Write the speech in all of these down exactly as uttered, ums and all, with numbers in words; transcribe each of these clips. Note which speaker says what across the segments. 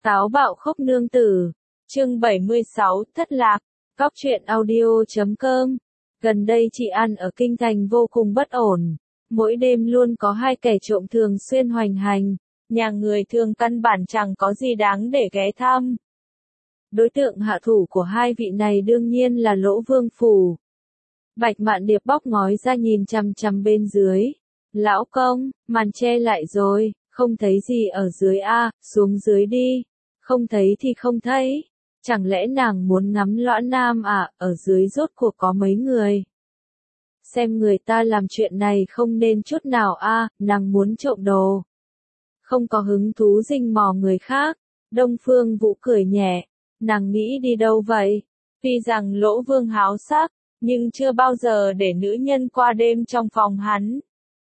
Speaker 1: Táo bạo khốc nương tử, chương bảy mươi sáu, thất lạc, Cóc truyện audio chấm com. Gần đây chị An ở kinh thành vô cùng bất ổn, mỗi đêm luôn có hai kẻ trộm thường xuyên hoành hành, nhà người thường căn bản chẳng có gì đáng để ghé thăm. Đối tượng hạ thủ của hai vị này đương nhiên là Lỗ Vương Phủ. Bạch Mạn Điệp bóc ngói ra nhìn chằm chằm bên dưới. Lão công, màn che lại rồi, không thấy gì ở dưới a, xuống dưới đi. Không thấy thì không thấy. Chẳng lẽ nàng muốn ngắm lõa nam à, ở dưới rốt cuộc có mấy người? Xem người ta làm chuyện này không nên chút nào a, nàng muốn trộm đồ. Không có hứng thú rình mò người khác. Đông Phương Vũ cười nhẹ. Nàng nghĩ đi đâu vậy? Tuy rằng Lỗ Vương háo sắc, nhưng chưa bao giờ để nữ nhân qua đêm trong phòng hắn.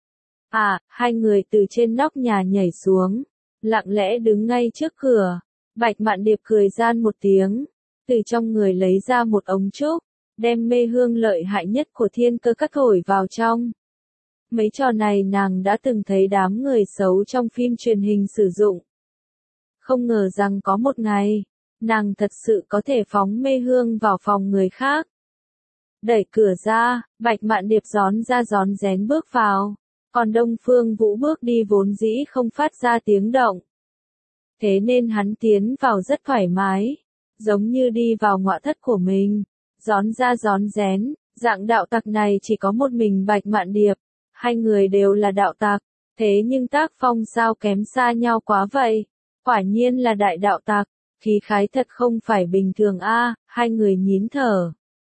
Speaker 1: À, hai người từ trên nóc nhà nhảy xuống, lặng lẽ đứng ngay trước cửa. Bạch Mạn Điệp cười gian một tiếng, từ trong người lấy ra một ống trúc, đem mê hương lợi hại nhất của thiên cơ các thổi vào trong. Mấy trò này nàng đã từng thấy đám người xấu trong phim truyền hình sử dụng. Không ngờ rằng có một ngày, nàng thật sự có thể phóng mê hương vào phòng người khác. Đẩy cửa ra, Bạch Mạn Điệp gión ra gión rén bước vào, còn Đông Phương Vũ bước đi vốn dĩ không phát ra tiếng động. Thế nên hắn tiến vào rất thoải mái, giống như đi vào ngõ thất của mình, gión ra gión rén, dạng đạo tặc này chỉ có một mình Bạch Mạn Điệp, hai người đều là đạo tặc, thế nhưng tác phong sao kém xa nhau quá vậy, quả nhiên là đại đạo tặc, khí khái thật không phải bình thường a, hai người nhín thở.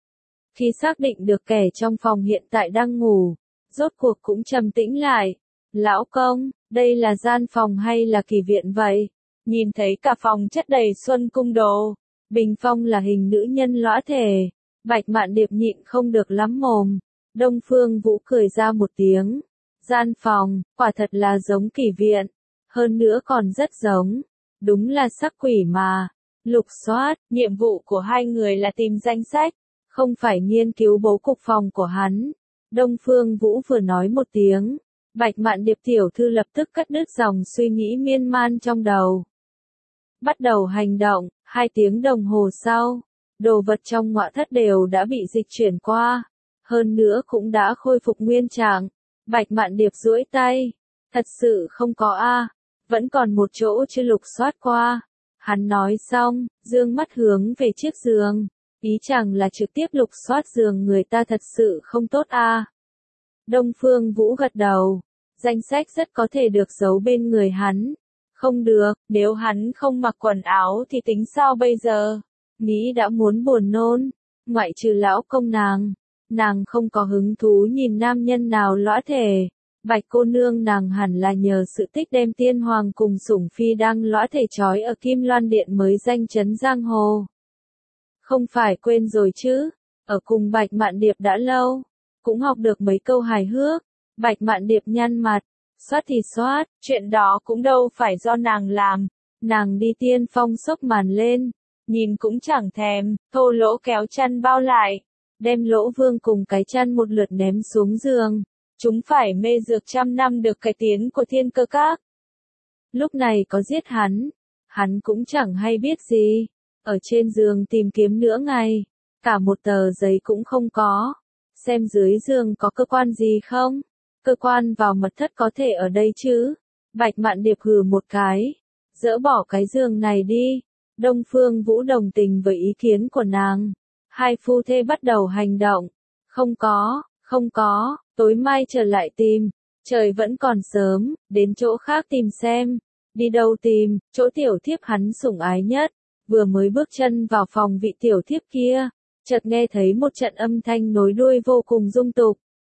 Speaker 1: Khi xác định được kẻ trong phòng hiện tại đang ngủ, rốt cuộc cũng trầm tĩnh lại. Lão công, đây là gian phòng hay là kỳ viện vậy? Nhìn thấy cả phòng chất đầy xuân cung đồ, bình phong là hình nữ nhân lõa thể. Bạch Mạn Điệp nhịn không được lắm mồm. Đông Phương Vũ cười ra một tiếng. Gian phòng, quả thật là giống kỳ viện. Hơn nữa còn rất giống. Đúng là sắc quỷ mà. Lục soát, nhiệm vụ của hai người là tìm danh sách. Không phải nghiên cứu bố cục phòng của hắn. Đông Phương Vũ vừa nói một tiếng. Bạch Mạn Điệp tiểu thư lập tức cắt đứt dòng suy nghĩ miên man trong đầu. Bắt đầu hành động, hai tiếng đồng hồ sau, đồ vật trong ngõ thất đều đã bị dịch chuyển qua. Hơn nữa cũng đã khôi phục nguyên trạng. Bạch Mạn Điệp duỗi tay. Thật sự không có a, vẫn còn một chỗ chưa lục soát qua. Hắn nói xong, dương mắt hướng về chiếc giường. Ý chẳng là trực tiếp lục soát giường người ta thật sự không tốt a. Đông Phương Vũ gật đầu. Danh sách rất có thể được giấu bên người hắn. Không được, nếu hắn không mặc quần áo thì tính sao bây giờ? Nghĩ đã muốn buồn nôn. Ngoại trừ lão công nàng. Nàng không có hứng thú nhìn nam nhân nào lõa thể. Bạch cô nương nàng hẳn là nhờ sự tích đem tiên hoàng cùng sủng phi đang lõa thể trói ở Kim Loan Điện mới danh chấn giang hồ. Không phải quên rồi chứ, ở cùng Bạch Mạn Điệp đã lâu, cũng học được mấy câu hài hước. Bạch Mạn Điệp nhăn mặt, soát thì soát, chuyện đó cũng đâu phải do nàng làm. Nàng đi tiên phong xốc màn lên, nhìn cũng chẳng thèm, thô lỗ kéo chăn bao lại, đem Lỗ Vương cùng cái chăn một lượt ném xuống giường. Chúng phải mê dược trăm năm được cái tiến của thiên cơ các. Lúc này có giết hắn, hắn cũng chẳng hay biết gì. Ở trên giường tìm kiếm nửa ngày, cả một tờ giấy cũng không có. Xem dưới giường có cơ quan gì không? Cơ quan vào mật thất có thể ở đây chứ? Bạch Mạn Điệp hừ một cái. Dỡ bỏ cái giường này đi. Đông Phương Vũ đồng tình với ý kiến của nàng. Hai phu thê bắt đầu hành động. Không có, không có, tối mai trở lại tìm. Trời vẫn còn sớm, đến chỗ khác tìm xem. Đi đâu tìm, chỗ tiểu thiếp hắn sủng ái nhất. Vừa mới bước chân vào phòng vị tiểu thiếp kia, chợt nghe thấy một trận âm thanh nối đuôi vô cùng dung tục.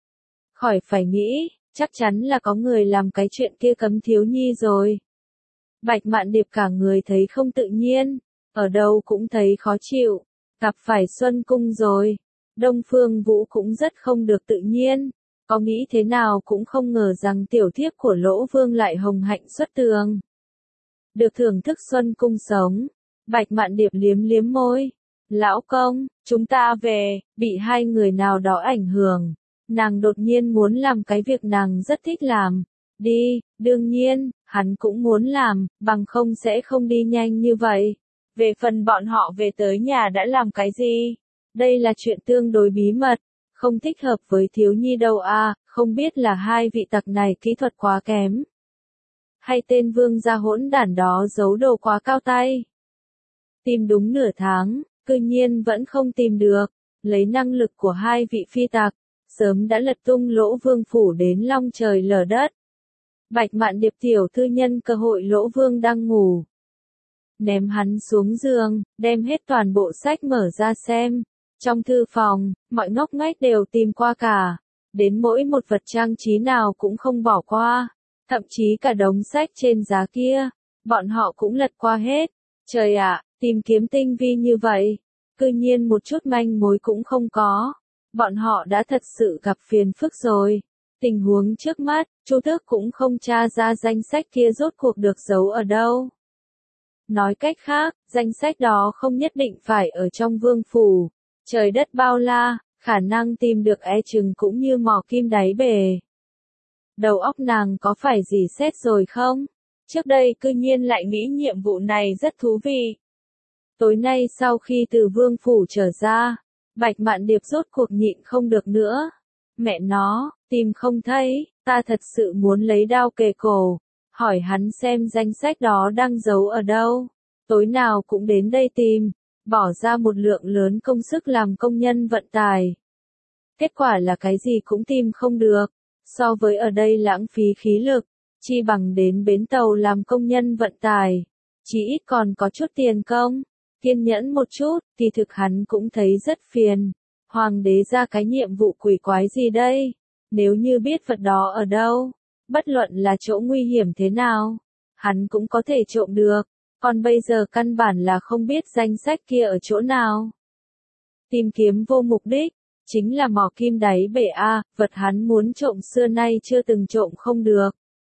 Speaker 1: Khỏi phải nghĩ, chắc chắn là có người làm cái chuyện kia cấm thiếu nhi rồi. Bạch Mạn Điệp cả người thấy không tự nhiên, ở đâu cũng thấy khó chịu, gặp phải Xuân Cung rồi. Đông Phương Vũ cũng rất không được tự nhiên, có nghĩ thế nào cũng không ngờ rằng tiểu thiếp của Lỗ Vương lại hồng hạnh xuất tường. Được thưởng thức Xuân Cung sống. Bạch Mạn Điệp liếm liếm môi. Lão công, chúng ta về, bị hai người nào đó ảnh hưởng. Nàng đột nhiên muốn làm cái việc nàng rất thích làm. Đi, Đương nhiên, hắn cũng muốn làm, bằng không sẽ không đi nhanh như vậy. Về phần bọn họ về tới nhà đã làm cái gì? Đây là chuyện tương đối bí mật, không thích hợp với thiếu nhi đâu à, không biết là hai vị tặc này kỹ thuật quá kém. Hay tên vương gia hỗn đản đó giấu đồ quá cao tay. Tìm đúng nửa tháng, cư nhiên vẫn không tìm được, lấy năng lực của hai vị phi tặc, sớm đã lật tung Lỗ Vương phủ đến long trời lở đất. Bạch Mạn Điệp tiểu thư nhân cơ hội Lỗ Vương đang ngủ, ném hắn xuống giường, đem hết toàn bộ sách mở ra xem. Trong thư phòng, mọi ngóc ngách đều tìm qua cả, đến mỗi một vật trang trí nào cũng không bỏ qua, thậm chí cả đống sách trên giá kia, bọn họ cũng lật qua hết. Trời ạ, tìm kiếm tinh vi như vậy, cư nhiên một chút manh mối cũng không có. Bọn họ đã thật sự gặp phiền phức rồi. Tình huống trước mắt, Chu Tước cũng không tra ra danh sách kia rốt cuộc được giấu ở đâu. Nói cách khác, danh sách đó không nhất định phải ở trong vương phủ. Trời đất bao la, khả năng tìm được e chừng cũng như mò kim đáy bể. Đầu óc nàng có phải gì xét rồi không? Trước đây cư nhiên lại nghĩ nhiệm vụ này rất thú vị. Tối nay sau khi từ vương phủ trở ra, Bạch Mạn Điệp rốt cuộc nhịn không được nữa. Mẹ nó, tìm không thấy, ta thật sự muốn lấy đao kề cổ, hỏi hắn xem danh sách đó đang giấu ở đâu. Tối nào cũng đến đây tìm, bỏ ra một lượng lớn công sức làm công nhân vận tải. Kết quả là cái gì cũng tìm không được, so với ở đây lãng phí khí lực, chi bằng đến bến tàu làm công nhân vận tải, chỉ ít còn có chút tiền công. Kiên nhẫn một chút, thì thực hắn cũng thấy rất phiền. Hoàng đế ra cái nhiệm vụ quỷ quái gì đây? Nếu như biết vật đó ở đâu, bất luận là chỗ nguy hiểm thế nào, hắn cũng có thể trộm được. Còn bây giờ căn bản là không biết danh sách kia ở chỗ nào. Tìm kiếm vô mục đích, chính là mò kim đáy bể a, vật hắn muốn trộm xưa nay chưa từng trộm không được.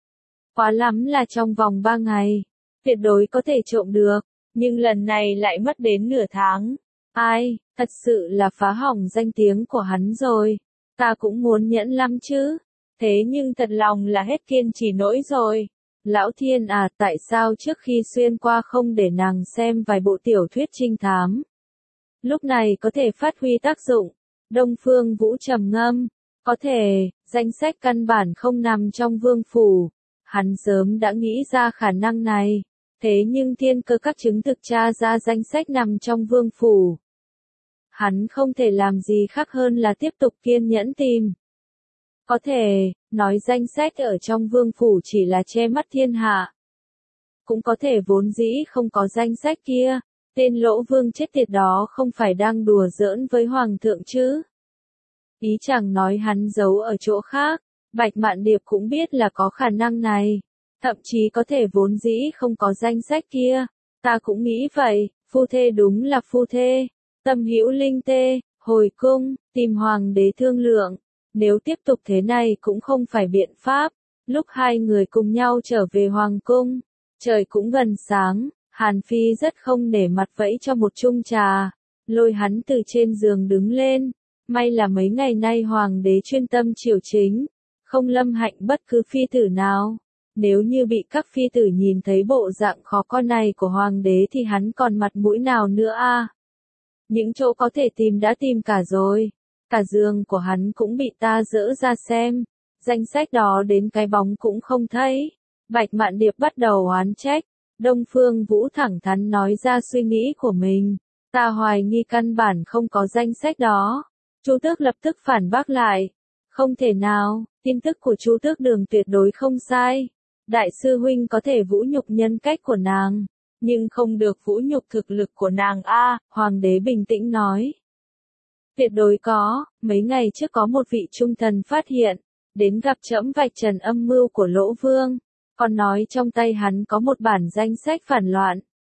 Speaker 1: Quá lắm là trong vòng ba ngày, tuyệt đối có thể trộm được, nhưng lần này lại mất đến nửa tháng. Ai, thật sự là phá hỏng danh tiếng của hắn rồi. Ta cũng muốn nhẫn lắm chứ, thế nhưng thật lòng là hết kiên trì nỗi rồi. Lão thiên à, tại sao trước khi xuyên qua không để nàng xem vài bộ tiểu thuyết trinh thám? Lúc này có thể phát huy tác dụng. Đông Phương Vũ trầm ngâm, có thể, danh sách căn bản không nằm trong vương phủ. Hắn sớm đã nghĩ ra khả năng này, thế nhưng thiên cơ các chứng thực tra ra danh sách nằm trong vương phủ. Hắn không thể làm gì khác hơn là tiếp tục kiên nhẫn tìm. Có thể, nói danh sách ở trong vương phủ chỉ là che mắt thiên hạ. Cũng có thể vốn dĩ không có danh sách kia, tên Lỗ Vương chết tiệt đó không phải đang đùa giỡn với Hoàng thượng chứ. Ý chẳng nói hắn giấu ở chỗ khác, Bạch Mạn Điệp cũng biết là có khả năng này. Thậm chí có thể vốn dĩ không có danh sách kia. Ta cũng nghĩ vậy, phu thê đúng là phu thê. Tâm hữu linh tê, hồi cung, tìm hoàng đế thương lượng. Nếu tiếp tục thế này cũng không phải biện pháp. Lúc hai người cùng nhau trở về hoàng cung, trời cũng gần sáng, Hàn Phi rất không nể mặt vẫy cho một chung trà, lôi hắn từ trên giường đứng lên. May là mấy ngày nay hoàng đế chuyên tâm triều chính, không lâm hạnh bất cứ phi tử nào. Nếu như bị các phi tử nhìn thấy bộ dạng khó coi này của hoàng đế thì hắn còn mặt mũi nào nữa a? Những chỗ có thể tìm đã tìm cả rồi, cả giường của hắn cũng bị ta dỡ ra xem, danh sách đó đến cái bóng cũng không thấy. Bạch Mạn Điệp bắt đầu oán trách, Đông Phương Vũ thẳng thắn nói ra suy nghĩ của mình, ta hoài nghi căn bản không có danh sách đó. Chu Tước lập tức phản bác lại, không thể nào, tin tức của Chu Tước Đường tuyệt đối không sai. Đại sư huynh có thể vũ nhục nhân cách của nàng, nhưng không được vũ nhục thực lực của nàng a. Hoàng đế bình tĩnh nói. Tuyệt đối có, mấy ngày trước có một vị trung thần phát hiện, đến gặp trẫm vạch trần âm mưu của Lỗ Vương, còn nói trong tay hắn có một bản danh sách phản loạn.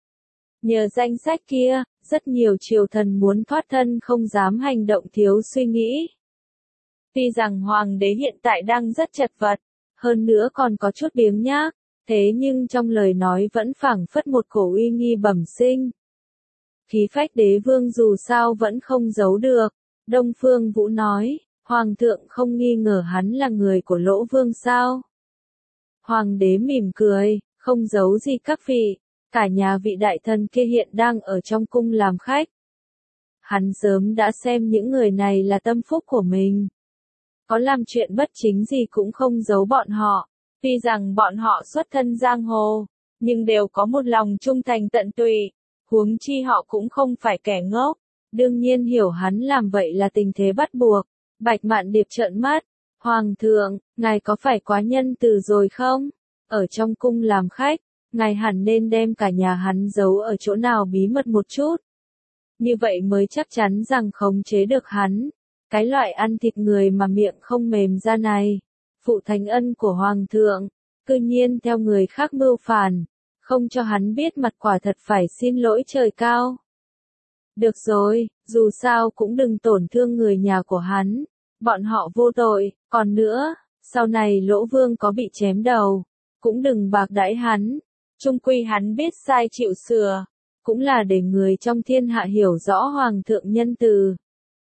Speaker 1: Nhờ danh sách kia, rất nhiều triều thần muốn thoát thân không dám hành động thiếu suy nghĩ. Tuy rằng hoàng đế hiện tại đang rất chật vật, hơn nữa còn có chút biếng nhác, thế nhưng trong lời nói vẫn phảng phất một cổ uy nghi bẩm sinh. Khí phách đế vương dù sao vẫn không giấu được. Đông Phương Vũ nói, Hoàng thượng không nghi ngờ hắn là người của Lỗ Vương sao? Hoàng đế mỉm cười, không giấu gì các vị, cả nhà vị đại thần kia hiện đang ở trong cung làm khách. Hắn sớm đã xem những người này là tâm phúc của mình. Có làm chuyện bất chính gì cũng không giấu bọn họ, tuy rằng bọn họ xuất thân giang hồ, nhưng đều có một lòng trung thành tận tụy, huống chi họ cũng không phải kẻ ngốc, đương nhiên hiểu hắn làm vậy là tình thế bắt buộc. Bạch Mạn Điệp trợn mắt, Hoàng thượng, ngài có phải quá nhân từ rồi không? Ở trong cung làm khách, ngài hẳn nên đem cả nhà hắn giấu ở chỗ nào bí mật một chút. Như vậy mới chắc chắn rằng khống chế được hắn. Cái loại ăn thịt người mà miệng không mềm ra này, phụ thánh ân của Hoàng thượng, cư nhiên theo người khác mưu phản, không cho hắn biết mặt quả thật phải xin lỗi trời cao. Được rồi, dù sao cũng đừng tổn thương người nhà của hắn, bọn họ vô tội, còn nữa, sau này Lỗ Vương có bị chém đầu, cũng đừng bạc đãi hắn, chung quy hắn biết sai chịu sửa, cũng là để người trong thiên hạ hiểu rõ Hoàng thượng nhân từ.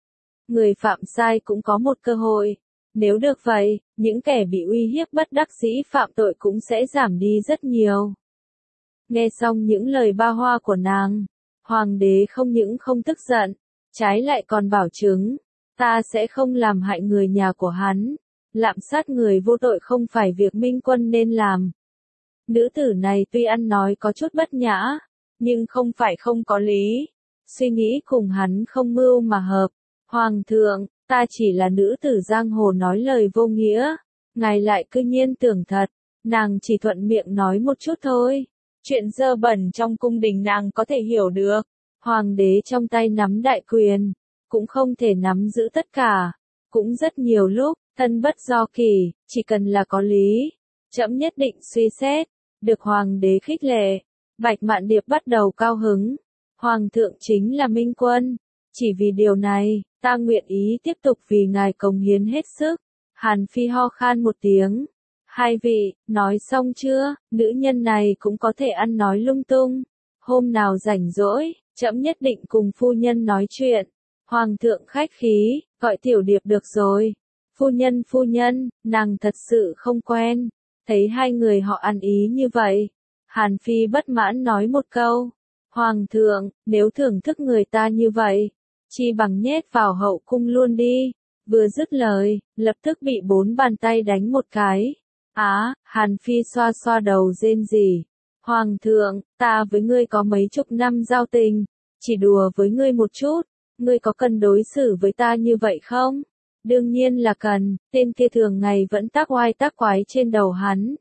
Speaker 1: Người phạm sai cũng có một cơ hội, nếu được vậy, những kẻ bị uy hiếp bất đắc dĩ phạm tội cũng sẽ giảm đi rất nhiều. Nghe xong những lời ba hoa của nàng, Hoàng đế không những không tức giận, trái lại còn bảo chứng, ta sẽ không làm hại người nhà của hắn, lạm sát người vô tội không phải việc minh quân nên làm. Nữ tử này tuy ăn nói có chút bất nhã, nhưng không phải không có lý, suy nghĩ cùng hắn không mưu mà hợp. Hoàng thượng, ta chỉ là nữ tử giang hồ nói lời vô nghĩa, ngài lại cư nhiên tưởng thật, nàng chỉ thuận miệng nói một chút thôi. Chuyện dơ bẩn trong cung đình nàng có thể hiểu được, hoàng đế trong tay nắm đại quyền, cũng không thể nắm giữ tất cả, cũng rất nhiều lúc, thân bất do kỳ, chỉ cần là có lý, trẫm nhất định suy xét, được hoàng đế khích lệ, Bạch Mạn Điệp bắt đầu cao hứng, hoàng thượng chính là minh quân, chỉ vì điều này, ta nguyện ý tiếp tục vì ngài cống hiến hết sức. Hàn Phi ho khan một tiếng. Hai vị, nói xong chưa, nữ nhân này cũng có thể ăn nói lung tung. Hôm nào rảnh rỗi, trẫm nhất định cùng phu nhân nói chuyện. Hoàng thượng khách khí, gọi Tiểu Điệp được rồi. Phu nhân phu nhân, nàng thật sự không quen. Thấy hai người họ ăn ý như vậy. Hàn Phi bất mãn nói một câu. Hoàng thượng, nếu thưởng thức người ta như vậy, chi bằng nhét vào hậu cung luôn đi. Vừa dứt lời, lập tức bị bốn bàn tay đánh một cái. Á, à, Hàn Phi xoa xoa đầu rên rỉ. Hoàng thượng, ta với ngươi có mấy chục năm giao tình, chỉ đùa với ngươi một chút, ngươi có cần đối xử với ta như vậy không? Đương nhiên là cần, tên kia thường ngày vẫn tác oai tác quái trên đầu hắn.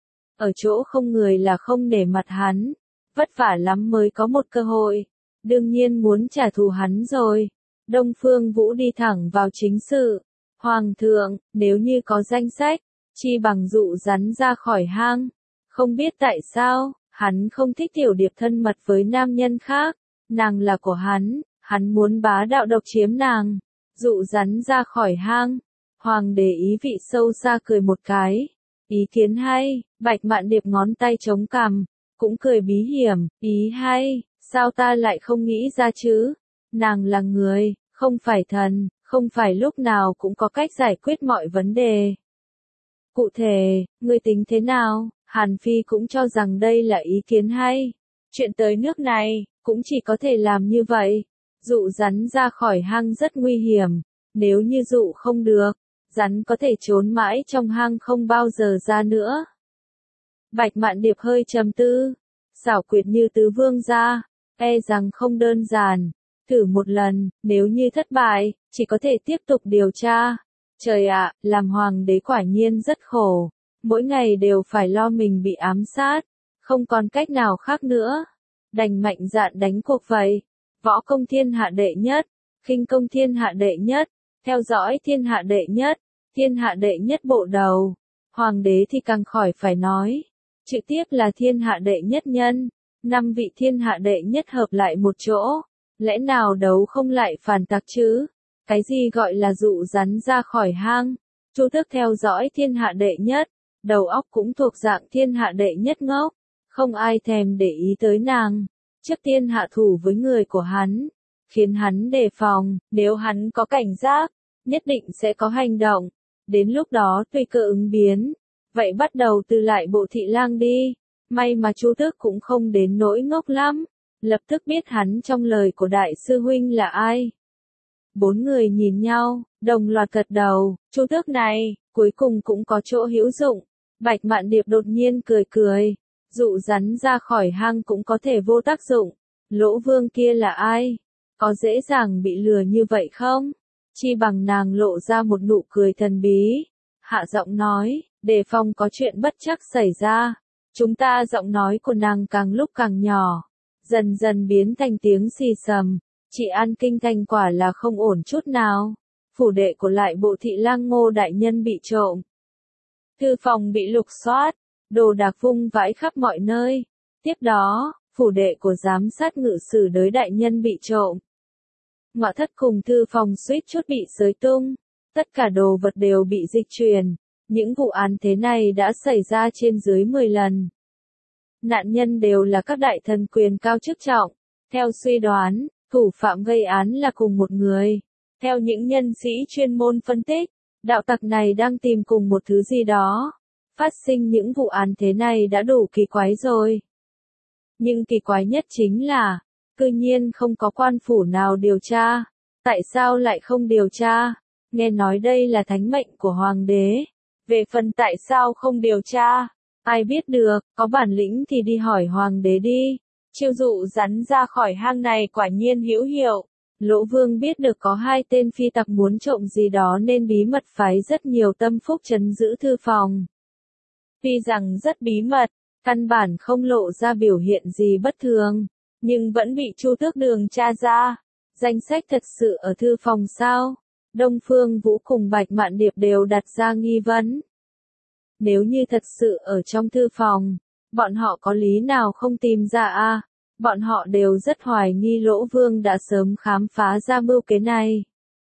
Speaker 1: Ở chỗ không người là không nể mặt hắn, vất vả lắm mới có một cơ hội, đương nhiên muốn trả thù hắn rồi. Đông Phương Vũ đi thẳng vào chính sự. Hoàng thượng, nếu như có danh sách, chi bằng dụ rắn ra khỏi hang. Không biết tại sao, hắn không thích Tiểu Điệp thân mật với nam nhân khác. Nàng là của hắn, hắn muốn bá đạo độc chiếm nàng. Dụ rắn ra khỏi hang. Hoàng đế ý vị sâu xa cười một cái. Ý kiến hay, Bạch Mạn Điệp ngón tay chống cằm, cũng cười bí hiểm, ý hay, sao ta lại không nghĩ ra chứ? Nàng là người, không phải thần, không phải lúc nào cũng có cách giải quyết mọi vấn đề. Cụ thể, ngươi tính thế nào? Hàn Phi cũng cho rằng đây là ý kiến hay. Chuyện tới nước này, cũng chỉ có thể làm như vậy. Dụ rắn ra khỏi hang rất nguy hiểm, nếu như dụ không được, rắn có thể trốn mãi trong hang không bao giờ ra nữa. Bạch Mạn Điệp hơi trầm tư, xảo quyệt như tứ vương gia, e rằng không đơn giản. Thử một lần, nếu như thất bại, chỉ có thể tiếp tục điều tra. Trời ạ, làm hoàng đế quả nhiên rất khổ, mỗi ngày đều phải lo mình bị ám sát, không còn cách nào khác nữa. Đành mạnh dạn đánh cuộc vậy. Võ công thiên hạ đệ nhất, khinh công thiên hạ đệ nhất, theo dõi thiên hạ đệ nhất, thiên hạ đệ nhất bộ đầu. Hoàng đế thì càng khỏi phải nói, trực tiếp là thiên hạ đệ nhất nhân, năm vị thiên hạ đệ nhất hợp lại một chỗ. Lẽ nào đấu không lại phản tặc chứ? Cái gì gọi là dụ rắn ra khỏi hang? Chu Tước theo dõi thiên hạ đệ nhất, đầu óc cũng thuộc dạng thiên hạ đệ nhất ngốc, không ai thèm để ý tới nàng. Trước tiên hạ thủ với người của hắn, khiến hắn đề phòng, nếu hắn có cảnh giác, nhất định sẽ có hành động. Đến lúc đó tùy cơ ứng biến. vậy bắt đầu từ lại bộ thị lang đi. May mà Chu Tước cũng không đến nỗi ngốc lắm, lập tức biết hắn trong lời của đại sư huynh là ai. Bốn người nhìn nhau, đồng loạt gật đầu, Chu Tước này, cuối cùng cũng có chỗ hữu dụng. Bạch Mạn Điệp đột nhiên cười cười, dụ rắn ra khỏi hang cũng có thể vô tác dụng. Lỗ Vương kia là ai? Có dễ dàng bị lừa như vậy không? Chi bằng nàng lộ ra một nụ cười thần bí, hạ giọng nói, đề phòng có chuyện bất trắc xảy ra. Chúng ta giọng nói của nàng càng lúc càng nhỏ, dần dần biến thành tiếng xì xầm. Chị An Kinh Thành quả là không ổn chút nào. Phủ đệ của lại bộ thị lang Ngô đại nhân bị trộm. Thư phòng bị lục soát, đồ đạc vung vãi khắp mọi nơi. Tiếp đó, phủ đệ của giám sát ngự sử đới đại nhân bị trộm. Ngoại thất cùng thư phòng suýt chút bị xới tung. Tất cả đồ vật đều bị dịch chuyển. Những vụ án thế này đã xảy ra trên dưới mười lần. Nạn nhân đều là các đại thần quyền cao chức trọng. Theo suy đoán, thủ phạm gây án là cùng một người. Theo những nhân sĩ chuyên môn phân tích, đạo tặc này đang tìm cùng một thứ gì đó. Phát sinh những vụ án thế này đã đủ kỳ quái rồi. Nhưng kỳ quái nhất chính là, cư nhiên không có quan phủ nào điều tra. Tại sao lại không điều tra? Nghe nói đây là thánh mệnh của hoàng đế. Về phần tại sao không điều tra, ai biết được, có bản lĩnh thì đi hỏi hoàng đế đi. Chiêu dụ rắn ra khỏi hang này quả nhiên hữu hiệu. Lỗ Vương biết được có hai tên phi tặc muốn trộm gì đó nên bí mật phái rất nhiều tâm phúc trấn giữ thư phòng. Tuy rằng rất bí mật, căn bản không lộ ra biểu hiện gì bất thường, nhưng vẫn bị Chu Tước Đường tra ra. Danh sách thật sự ở thư phòng sao? Đông Phương Vũ cùng Bạch Mạn Điệp đều đặt ra nghi vấn. Nếu như thật sự ở trong thư phòng, bọn họ có lý nào không tìm ra a? À? Bọn họ đều rất hoài nghi Lỗ Vương đã sớm khám phá ra mưu kế này.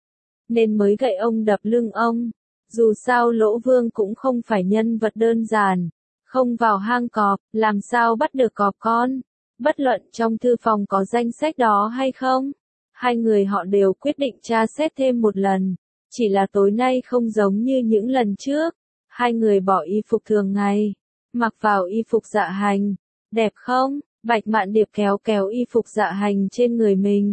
Speaker 1: Nên mới gậy ông đập lưng ông. Dù sao Lỗ Vương cũng không phải nhân vật đơn giản. Không vào hang cọp, làm sao bắt được cọp con? Bất luận trong thư phòng có danh sách đó hay không? Hai người họ đều quyết định tra xét thêm một lần. Chỉ là tối nay không giống như những lần trước. Hai người bỏ y phục thường ngày, mặc vào y phục dạ hành. Đẹp không? Bạch Mạn Điệp kéo kéo y phục dạ hành trên người mình.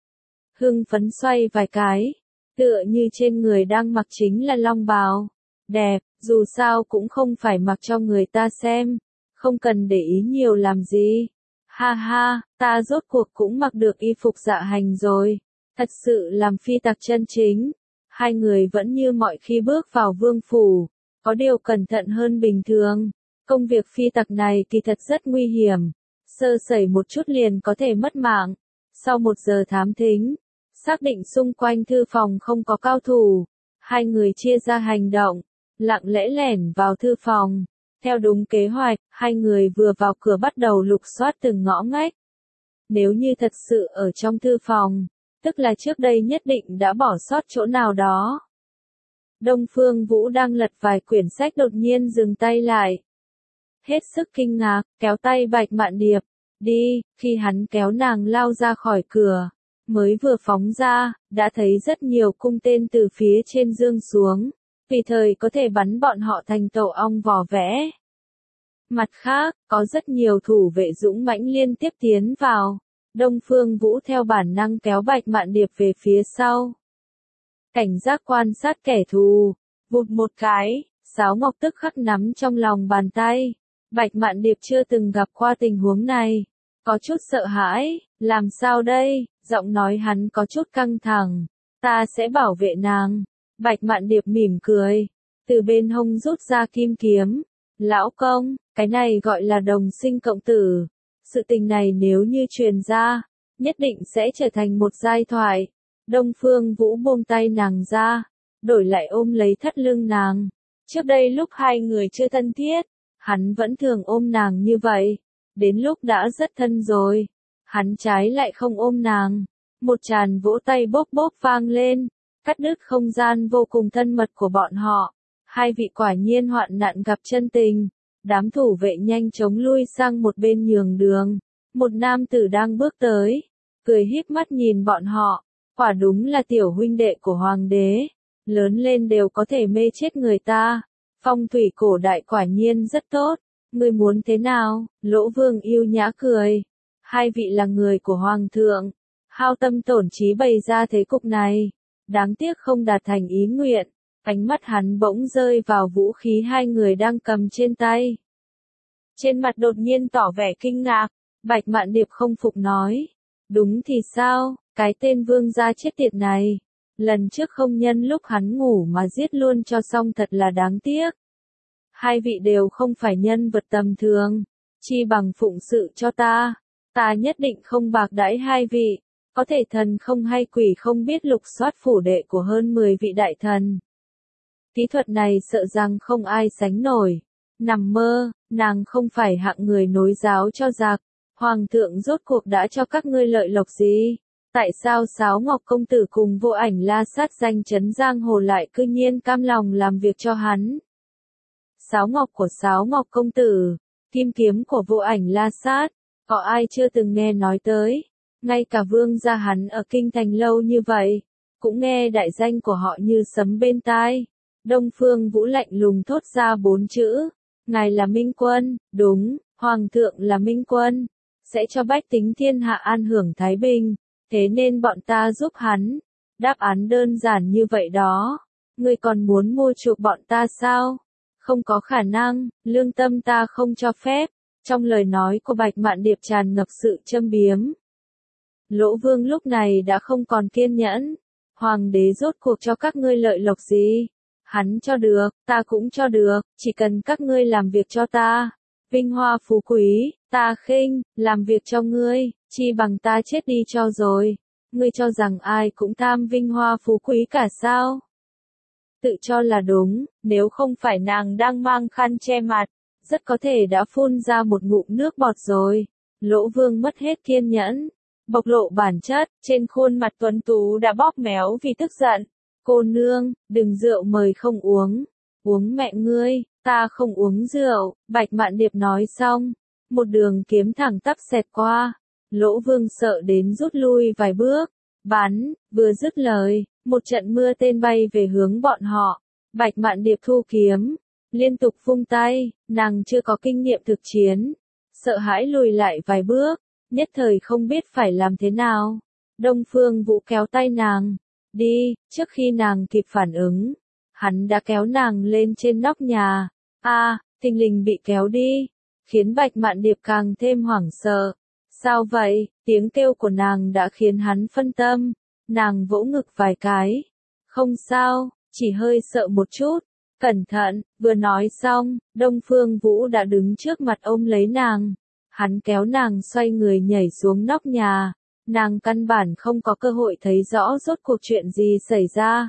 Speaker 1: Hưng phấn xoay vài cái, tựa như trên người đang mặc chính là long bào. Đẹp, dù sao cũng không phải mặc cho người ta xem, không cần để ý nhiều làm gì. Ha ha, ta rốt cuộc cũng mặc được y phục dạ hành rồi, thật sự làm phi tặc chân chính. Hai người vẫn như mọi khi bước vào vương phủ, có điều cẩn thận hơn bình thường. Công việc phi tặc này kỳ thật rất nguy hiểm, sơ sẩy một chút liền có thể mất mạng. Sau một giờ thám thính, xác định xung quanh thư phòng không có cao thủ, hai người chia ra hành động, lặng lẽ lẻn vào thư phòng. Theo đúng kế hoạch, hai người vừa vào cửa bắt đầu lục soát từng ngõ ngách. Nếu như thật sự ở trong thư phòng, tức là trước đây nhất định đã bỏ sót chỗ nào đó. Đông Phương Vũ đang lật vài quyển sách đột nhiên dừng tay lại. Hết sức kinh ngạc, kéo tay Bạch Mạn Điệp, đi, khi hắn kéo nàng lao ra khỏi cửa, mới vừa phóng ra, đã thấy rất nhiều cung tên từ phía trên giương xuống, tùy thời có thể bắn bọn họ thành tổ ong vò vẽ. Mặt khác, có rất nhiều thủ vệ dũng mãnh liên tiếp tiến vào, Đông Phương Vũ theo bản năng kéo Bạch Mạn Điệp về phía sau. Cảnh giác quan sát kẻ thù, vụt một cái, Sáo Ngọc tức khắc nắm trong lòng bàn tay. Bạch Mạn Điệp chưa từng gặp qua tình huống này, có chút sợ hãi, làm sao đây, giọng nói hắn có chút căng thẳng, ta sẽ bảo vệ nàng. Bạch Mạn Điệp mỉm cười, từ bên hông rút ra kim kiếm, lão công, cái này gọi là đồng sinh cộng tử, sự tình này nếu như truyền ra, nhất định sẽ trở thành một giai thoại. Đông Phương Vũ buông tay nàng ra, đổi lại ôm lấy thắt lưng nàng. Trước đây lúc hai người chưa thân thiết, hắn vẫn thường ôm nàng như vậy, đến lúc đã rất thân rồi, hắn trái lại không ôm nàng. Một tràng vỗ tay bốp bốp vang lên, cắt đứt không gian vô cùng thân mật của bọn họ. Hai vị quả nhiên hoạn nạn gặp chân tình. Đám thủ vệ nhanh chóng lui sang một bên nhường đường. Một nam tử đang bước tới, cười híp mắt nhìn bọn họ. Quả đúng là tiểu huynh đệ của hoàng đế, lớn lên đều có thể mê chết người ta. Phong thủy cổ đại quả nhiên rất tốt, ngươi muốn thế nào? Lỗ Vương yêu nhã cười. Hai vị là người của Hoàng thượng, hao tâm tổn trí bày ra thế cục này, đáng tiếc không đạt thành ý nguyện. Ánh mắt hắn bỗng rơi vào vũ khí hai người đang cầm trên tay. Trên mặt đột nhiên tỏ vẻ kinh ngạc, Bạch Mạn Điệp không phục nói. Đúng thì sao, cái tên vương gia chết tiệt này. Lần trước không nhân lúc hắn ngủ mà giết luôn cho xong thật là đáng tiếc. Hai vị đều không phải nhân vật tầm thường, chi bằng phụng sự cho ta. Ta nhất định không bạc đãi hai vị, có thể thần không hay quỷ không biết lục soát phủ đệ của hơn mười vị đại thần. Kỹ thuật này sợ rằng không ai sánh nổi. Nằm mơ, nàng không phải hạng người nối giáo cho giặc. Hoàng thượng rốt cuộc đã cho các ngươi lợi lộc gì? Tại sao Sáo Ngọc công tử cùng Vô Ảnh La Sát danh chấn giang hồ lại cư nhiên cam lòng làm việc cho hắn? Sáo Ngọc của Sáo Ngọc công tử, kim kiếm của Vô Ảnh La Sát, có ai chưa từng nghe nói tới? Ngay cả vương gia hắn ở kinh thành lâu như vậy, cũng nghe đại danh của họ như sấm bên tai. Đông Phương Vũ lạnh lùng thốt ra bốn chữ, ngài là Minh Quân. Đúng, Hoàng thượng là Minh Quân, sẽ cho bách tính thiên hạ an hưởng thái bình, thế nên bọn ta giúp hắn. Đáp án đơn giản như vậy đó. Ngươi còn muốn mua chuộc bọn ta sao? Không có khả năng, lương tâm ta không cho phép. Trong lời nói của Bạch Mạn Điệp tràn ngập sự châm biếm. Lỗ Vương lúc này đã không còn kiên nhẫn. Hoàng đế rốt cuộc cho các ngươi lợi lộc gì? Hắn cho được, ta cũng cho được, chỉ cần các ngươi làm việc cho ta. Vinh hoa phú quý, ta khinh, làm việc cho ngươi, chi bằng ta chết đi cho rồi. Ngươi cho rằng ai cũng tham vinh hoa phú quý cả sao? Tự cho là đúng, nếu không phải nàng đang mang khăn che mặt, rất có thể đã phun ra một ngụm nước bọt rồi. Lỗ Vương mất hết kiên nhẫn, bộc lộ bản chất, trên khuôn mặt tuấn tú đã bóp méo vì tức giận. Cô nương, đừng rượu mời không uống, uống mẹ ngươi, ta không uống rượu. Bạch Mạn Điệp nói xong, một đường kiếm thẳng tắp xẹt qua. Lỗ Vương sợ đến rút lui vài bước, bắn, vừa dứt lời, một trận mưa tên bay về hướng bọn họ. Bạch Mạn Điệp thu kiếm, liên tục vung tay, nàng chưa có kinh nghiệm thực chiến, sợ hãi lùi lại vài bước, nhất thời không biết phải làm thế nào. Đông Phương Vũ kéo tay nàng, đi, trước khi nàng kịp phản ứng, hắn đã kéo nàng lên trên nóc nhà. A, à, thình lình bị kéo đi, khiến Bạch Mạn Điệp càng thêm hoảng sợ. Sao vậy? Tiếng kêu của nàng đã khiến hắn phân tâm. Nàng vỗ ngực vài cái. Không sao, chỉ hơi sợ một chút. Cẩn thận, vừa nói xong, Đông Phương Vũ đã đứng trước mặt ôm lấy nàng. Hắn kéo nàng xoay người nhảy xuống nóc nhà. Nàng căn bản không có cơ hội thấy rõ rốt cuộc chuyện gì xảy ra.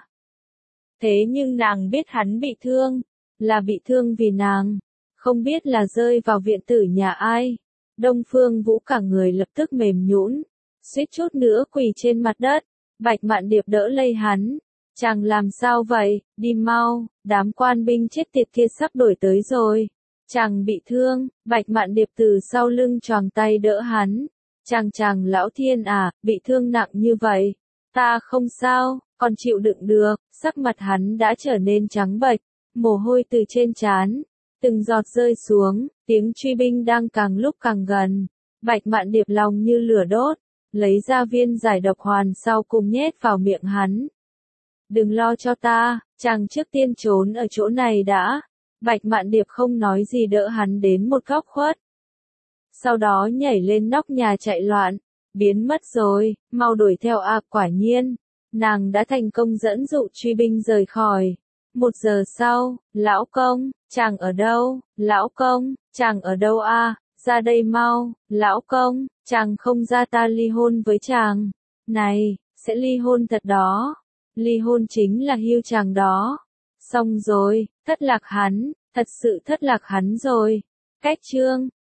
Speaker 1: Thế nhưng nàng biết hắn bị thương, là bị thương vì nàng, không biết là rơi vào viện tử nhà ai. Đông Phương Vũ cả người lập tức mềm nhũn, suýt chút nữa quỳ trên mặt đất. Bạch Mạn Điệp đỡ lấy hắn. Chàng làm sao vậy? Đi mau, đám quan binh chết tiệt kia sắp đuổi tới rồi. Chàng bị thương. Bạch Mạn Điệp từ sau lưng choàng tay đỡ hắn. Chàng chàng lão thiên à, bị thương nặng như vậy. Ta không sao, còn chịu đựng được. Sắc mặt hắn đã trở nên trắng bệch, mồ hôi từ trên trán từng giọt rơi xuống, tiếng truy binh đang càng lúc càng gần. Bạch Mạn Điệp lòng như lửa đốt, lấy ra viên giải độc hoàn sau cùng nhét vào miệng hắn. Đừng lo cho ta, chàng trước tiên trốn ở chỗ này đã. Bạch Mạn Điệp không nói gì đỡ hắn đến một góc khuất. Sau đó nhảy lên nóc nhà chạy loạn, biến mất rồi, mau đuổi theo a. À, quả nhiên, nàng đã thành công dẫn dụ truy binh rời khỏi. Một giờ sau, lão công, chàng ở đâu? Lão công, chàng ở đâu a? À? Ra đây mau, lão công, chàng không ra ta ly hôn với chàng. Này, sẽ ly hôn thật đó. Ly hôn chính là hưu chàng đó. Xong rồi, thất lạc hắn, thật sự thất lạc hắn rồi. Cách chương